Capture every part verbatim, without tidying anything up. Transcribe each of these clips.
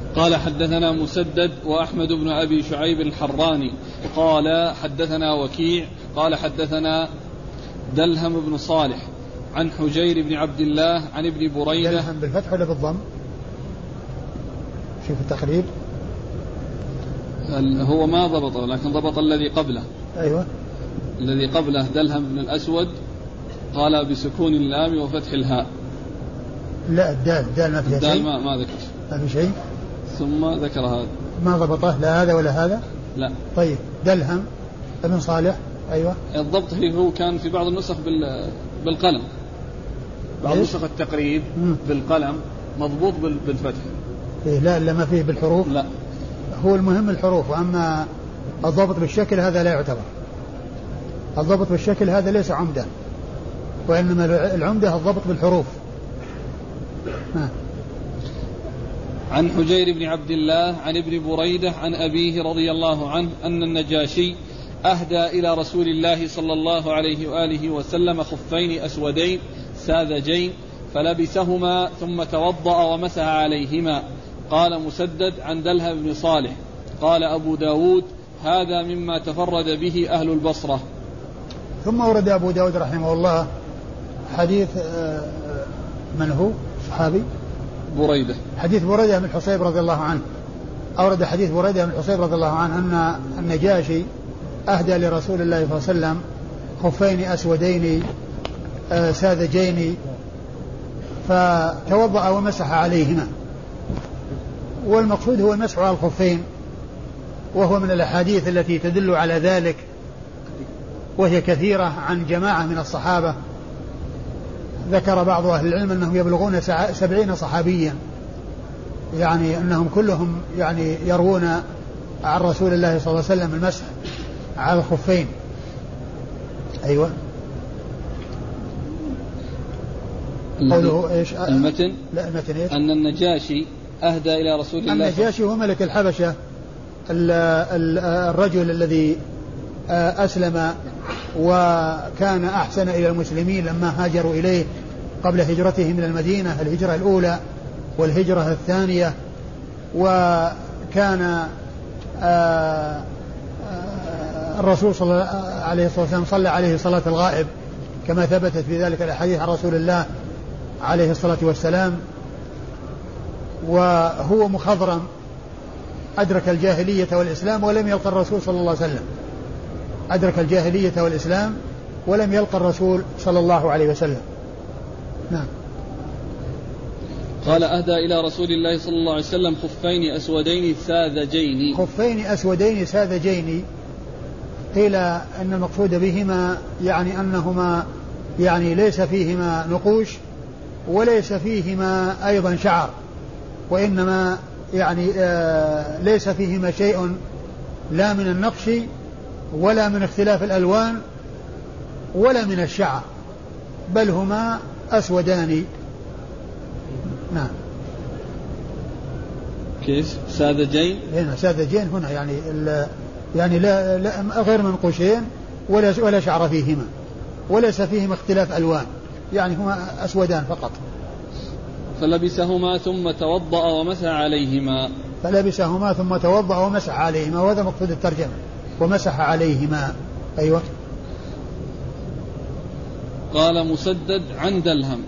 قال حدثنا مسدد وأحمد بن أبي شعيب الحراني قال حدثنا وكيع قال حدثنا دلهم بن صالح عن حجير بن عبد الله عن ابن بريدة. دلهم بالفتح ولا بالضم؟ شوف التقريب هو ما ضبطه لكن ضبط الذي قبله. أيوة الذي قبله دلهم بن الأسود قال بسكون اللام وفتح الهاء. لا الدال الدال ما فيها شيء. ما, ما ذكر ما في شيء ثم ذكر هذا ما ضبطه لا هذا ولا هذا. لا. طيب دلهم ابن صالح. أيوة الضبط هو كان في بعض النسخ بالقلم بعض نسخ التقريب مم. بالقلم مضبوط بالفتح. إيه لا لا ما فيه بالحروف. لا هو المهم الحروف، وأما الضبط بالشكل هذا لا يعتبر. الضبط بالشكل هذا ليس عمدة، وإنما العمدة الضبط بالحروف. ها. عن حجير بن عبد الله عن ابن بريدة عن أبيه رضي الله عنه أن النجاشي أهدى إلى رسول الله صلى الله عليه وآله وسلم خفين أسودين ساذجين فلبسهما ثم توضأ ومسح عليهما. قال مسدد عن دلهم بن صالح قال أبو داود هذا مما تفرد به أهل البصرة. ثم ورد أبو داود رحمه الله حديث من هو صحابي بريدة حديث بريدة بن الحصيب رضي الله عنه. أورد حديث بريدة بن الحصيب رضي الله عنه أن النجاشي أهدى لرسول الله صلى الله عليه وسلم خفين أسودين ساذجين فتوضأ ومسح عليهما. والمقصود هو المسح على الخفين، وهو من الأحاديث التي تدل على ذلك، وهي كثيرة عن جماعة من الصحابة. ذكر بعض أهل العلم أنهم يبلغون سبعين صحابيا، يعني أنهم كلهم يعني يروون عن رسول الله صلى الله عليه وسلم المسح على الخفين. أيوة قوله إيش المتن؟ لا المتن إيش؟ أن النجاشي أهدى إلى رسول الله. النجاشي هو ملك الحبشة، الرجل الذي أسلم وكان أحسن إلى المسلمين لما هاجروا إليه قبل هجرته من المدينة، الهجرة الأولى والهجرة الثانية. وكان الرسول صلى الله عليه وسلم صلى عليه صلاة الغائب كما ثبتت في ذلك الحديث عن رسول الله عليه الصلاة والسلام. وهو مخضرم أدرك الجاهلية والإسلام ولم يلقى الرسول صلى الله عليه وسلم، أدرك الجاهلية والإسلام ولم يلقى الرسول صلى الله عليه وسلم. نعم. قال أهدى إلى رسول الله صلى الله عليه وسلم خفين أسودين ساذجين. خفين أسودين ساذجين، قيل أن المقصود بهما يعني أنهما يعني ليس فيهما نقوش وليس فيهما أيضا شعر، وإنما يعني آه ليس فيهما شيء لا من النقش ولا من اختلاف الألوان ولا من الشعر، بل هما أسودان. نعم. كيف ساذجين؟ هنا ساذجين هنا يعني يعني لا, لا غير منقوشين ولا ولا شعر فيهما وليس فيهما اختلاف ألوان، يعني هما أسودان فقط. فلبسهما ثم توضأ ومسح عليهما. فلبسهما ثم توضأ ومسح عليهما، وهذا مقصود الترجمة، ومسح عليهما. أيوة. قال مسدد عن دلهم.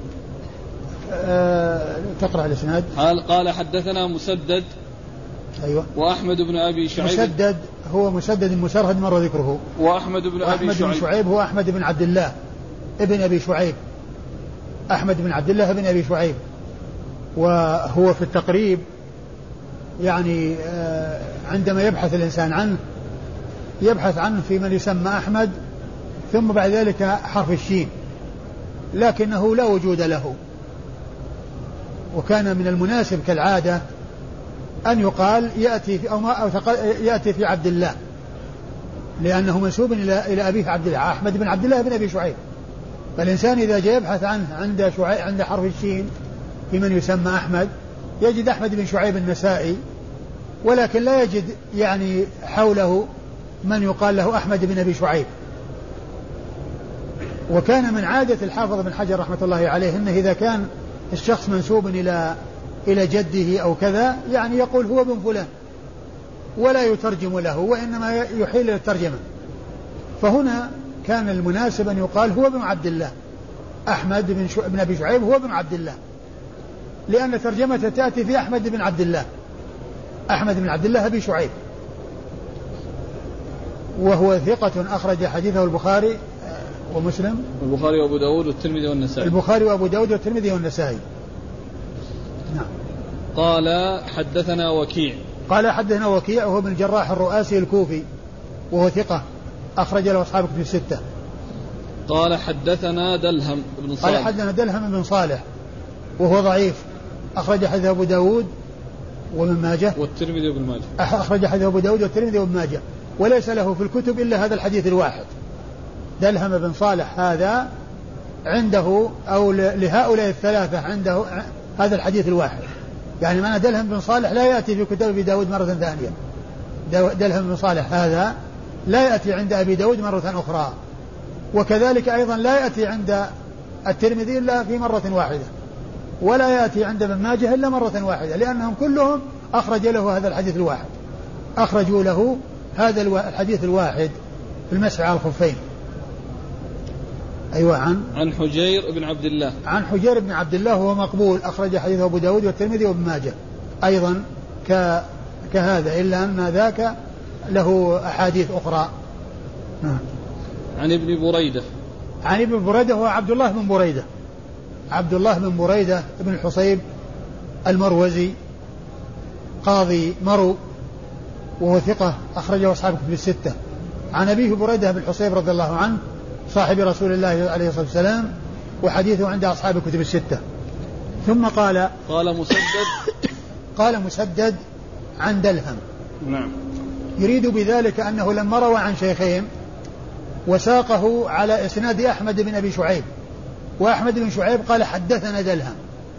أه تقرأ الإسناد. قال قال حدثنا مسدد. أيوة. وأحمد بن أبي شعيب. مسدد هو مسدد مسرهد مر ذكره. وأحمد بن أبي شعيب. بن شعيب هو أحمد بن عبد الله ابن أبي شعيب، أحمد بن عبد الله ابن أبي شعيب، وهو في التقريب يعني عندما يبحث الإنسان عنه يبحث عنه في من يسمى أحمد ثم بعد ذلك حرف الشين، لكنه لا وجود له. وكان من المناسب كالعادة أن يقال يأتي في, أو ما أو يأتي في عبد الله، لأنه منسوب إلى إلى أبيه عبد الله، أحمد بن عبد الله بن أبي شعيب. فالإنسان إذا جاء يبحث عنه عند شعيب عند حرف الشين في من يسمى أحمد يجد أحمد بن شعيب النسائي، ولكن لا يجد يعني حوله من يقال له أحمد بن أبي شعيب. وكان من عادة الحافظ بن حجر رحمة الله عليه أنه إذا كان الشخص منسوب إلى إلى جده أو كذا يعني يقول هو ابن فلان ولا يترجم له وإنما يحيل الترجمة. فهنا كان المناسب أن يقال هو ابن عبد الله أحمد بن, شو... بن أبي شعيب هو ابن عبد الله، لأن ترجمته تأتي في أحمد بن عبد الله أحمد بن عبد الله أبي شعيب، وهو ثقة أخرج حديثه البخاري ومسلم البخاري وأبو داود والترمذي والنسائي البخاري وأبو داود والترمذي والنسائي. نعم. قال حدثنا وكيع قال حدثنا وكيع وهو بن الجراح الرؤاسي الكوفي وهو ثقة أخرج له أصحاب كتب الستة. قال حدثنا دلهم بن صالح قال حدثنا دلهم بن صالح وهو ضعيف أخرج حديث أبو داود وابن ماجه والترمذي وابن ماجه أخرج حديث أبو داود والترمذي وابن ماجه، وليس له في الكتب إلا هذا الحديث الواحد. دلهم بن صالح هذا عنده أو لهؤلاء الثلاثة عنده هذا الحديث الواحد، يعني معنى دلهم بن صالح لا يأتي في كتاب أبي داود مرة ثانية. دلهم بن صالح هذا لا يأتي عند أبي داود مرة أخرى، وكذلك أيضا لا يأتي عند الترمذي إلا في مرة واحدة، ولا يأتي عند ابن ماجه إلا مرة واحدة، لأنهم كلهم أخرج له هذا الحديث الواحد، أخرجوا له هذا الحديث الواحد في المسح على الخفين. أيوة. عن عن حجير بن عبد الله عن حجير بن عبد الله وهو مقبول أخرج حديثه أبو داود والترمذي وابن ماجه أيضا ك... كهذا، إلا أن ذاك له أحاديث أخرى. نعم. عن ابن بريدة عن ابن بريدة هو عبد الله بن بريدة عبد الله بن بريدة بن الحصيب المروزي قاضي مرو وهو ثقة أخرجه أصحاب كتب الستة. عن أبيه بريدة بن الحصيب رضي الله عنه صاحب رسول الله عليه الصلاة والسلام، وحديثه عند أصحاب الكتب الستة. ثم قال قال مسدد قال مسدد عن دلهم. نعم. يريد بذلك أنه لما روى عن شيخين وساقه على إسناد أحمد بن أبي شعيب، وأحمد بن شعيب قال حدثنا دلهم،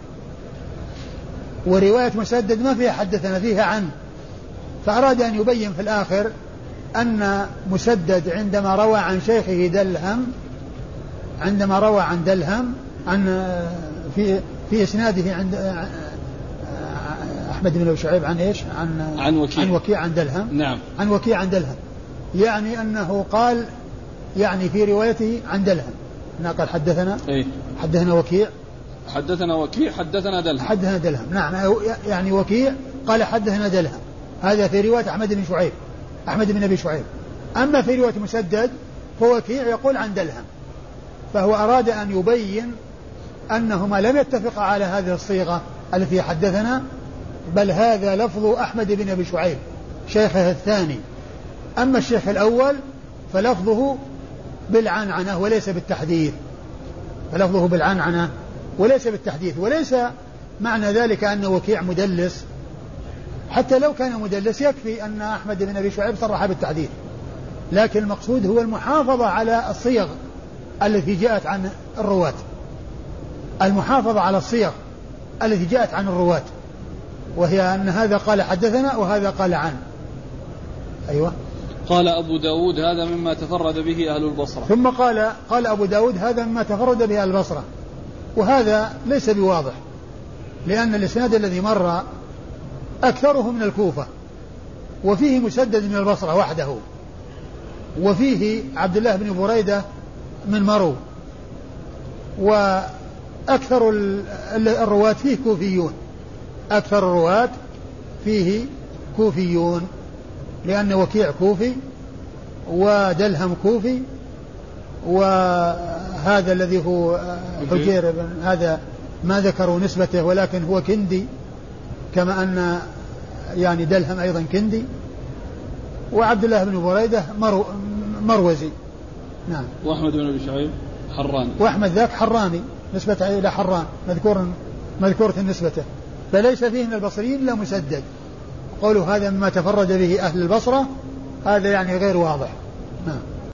ورواية مسدد ما فيها حدثنا فيها عنه، فأراد أن يبين في الآخر أن مسدد عندما روى عن شيخه دلهم عندما روى عن دلهم عن في في إسناده عند أحمد بن أبي شعيب عن إيش عن عن وكيع عن وكيع عن دلهم. نعم. عن وكيع عن دلهم، يعني أنه قال يعني في روايته عن دلهم أنه قال حدثنا إيه؟ حدثنا وكيع حدثنا وكيع حدثنا دلهم حدثنا دلهم. نعم، يعني وكيع قال حدثنا دلهم، هذا في رواية أحمد بن شعيب أحمد بن أبي شعيب. أما في رواية مسدد فوكيع يقول عن دلهم، فهو أراد أن يبين أنهما لم يتفقا على هذه الصيغة التي حدثنا، بل هذا لفظ أحمد بن أبي شعيب شيخه الثاني، أما الشيخ الأول فلفظه بالعنعنة وليس بالتحديث فلفظه بالعنعنة وليس بالتحديث. وليس معنى ذلك أن وكيع مدلس، حتى لو كان مدلس يكفي أن أحمد بن أبي شعيب صرح بالتحديث، لكن المقصود هو المحافظة على الصيغ التي جاءت عن الرواة، المحافظة على الصيغ التي جاءت عن الرواة، وهي أن هذا قال حدثنا وهذا قال عن. أيوة. قال أبو داود هذا مما تفرد به أهل البصرة. ثم قال قال أبو داود هذا مما تفرد به أهل البصرة، وهذا ليس بواضح، لأن الإسناد الذي مر أكثره من الكوفة، وفيه مسدد من البصرة وحده، وفيه عبد الله بن بريدة من مرو، وأكثر الرواة فيه كوفيون أكثر الرواة فيه كوفيون لأن وكيع كوفي ودلهم كوفي، وهذا الذي هو حجير بن هذا ما ذكروا نسبته ولكن هو كندي، كما أن يعني دلهم أيضا كندي، وعبد الله بن بريدة مرو مروزي. نعم. وأحمد بن أبي شعيب حراني، وأحمد ذاك حراني نسبة إلى حران مذكور مذكورة نسبته، فليس فيه من البصريين إلا مسدد. قولوا هذا مما تفرد به أهل البصرة هذا يعني غير واضح. نعم.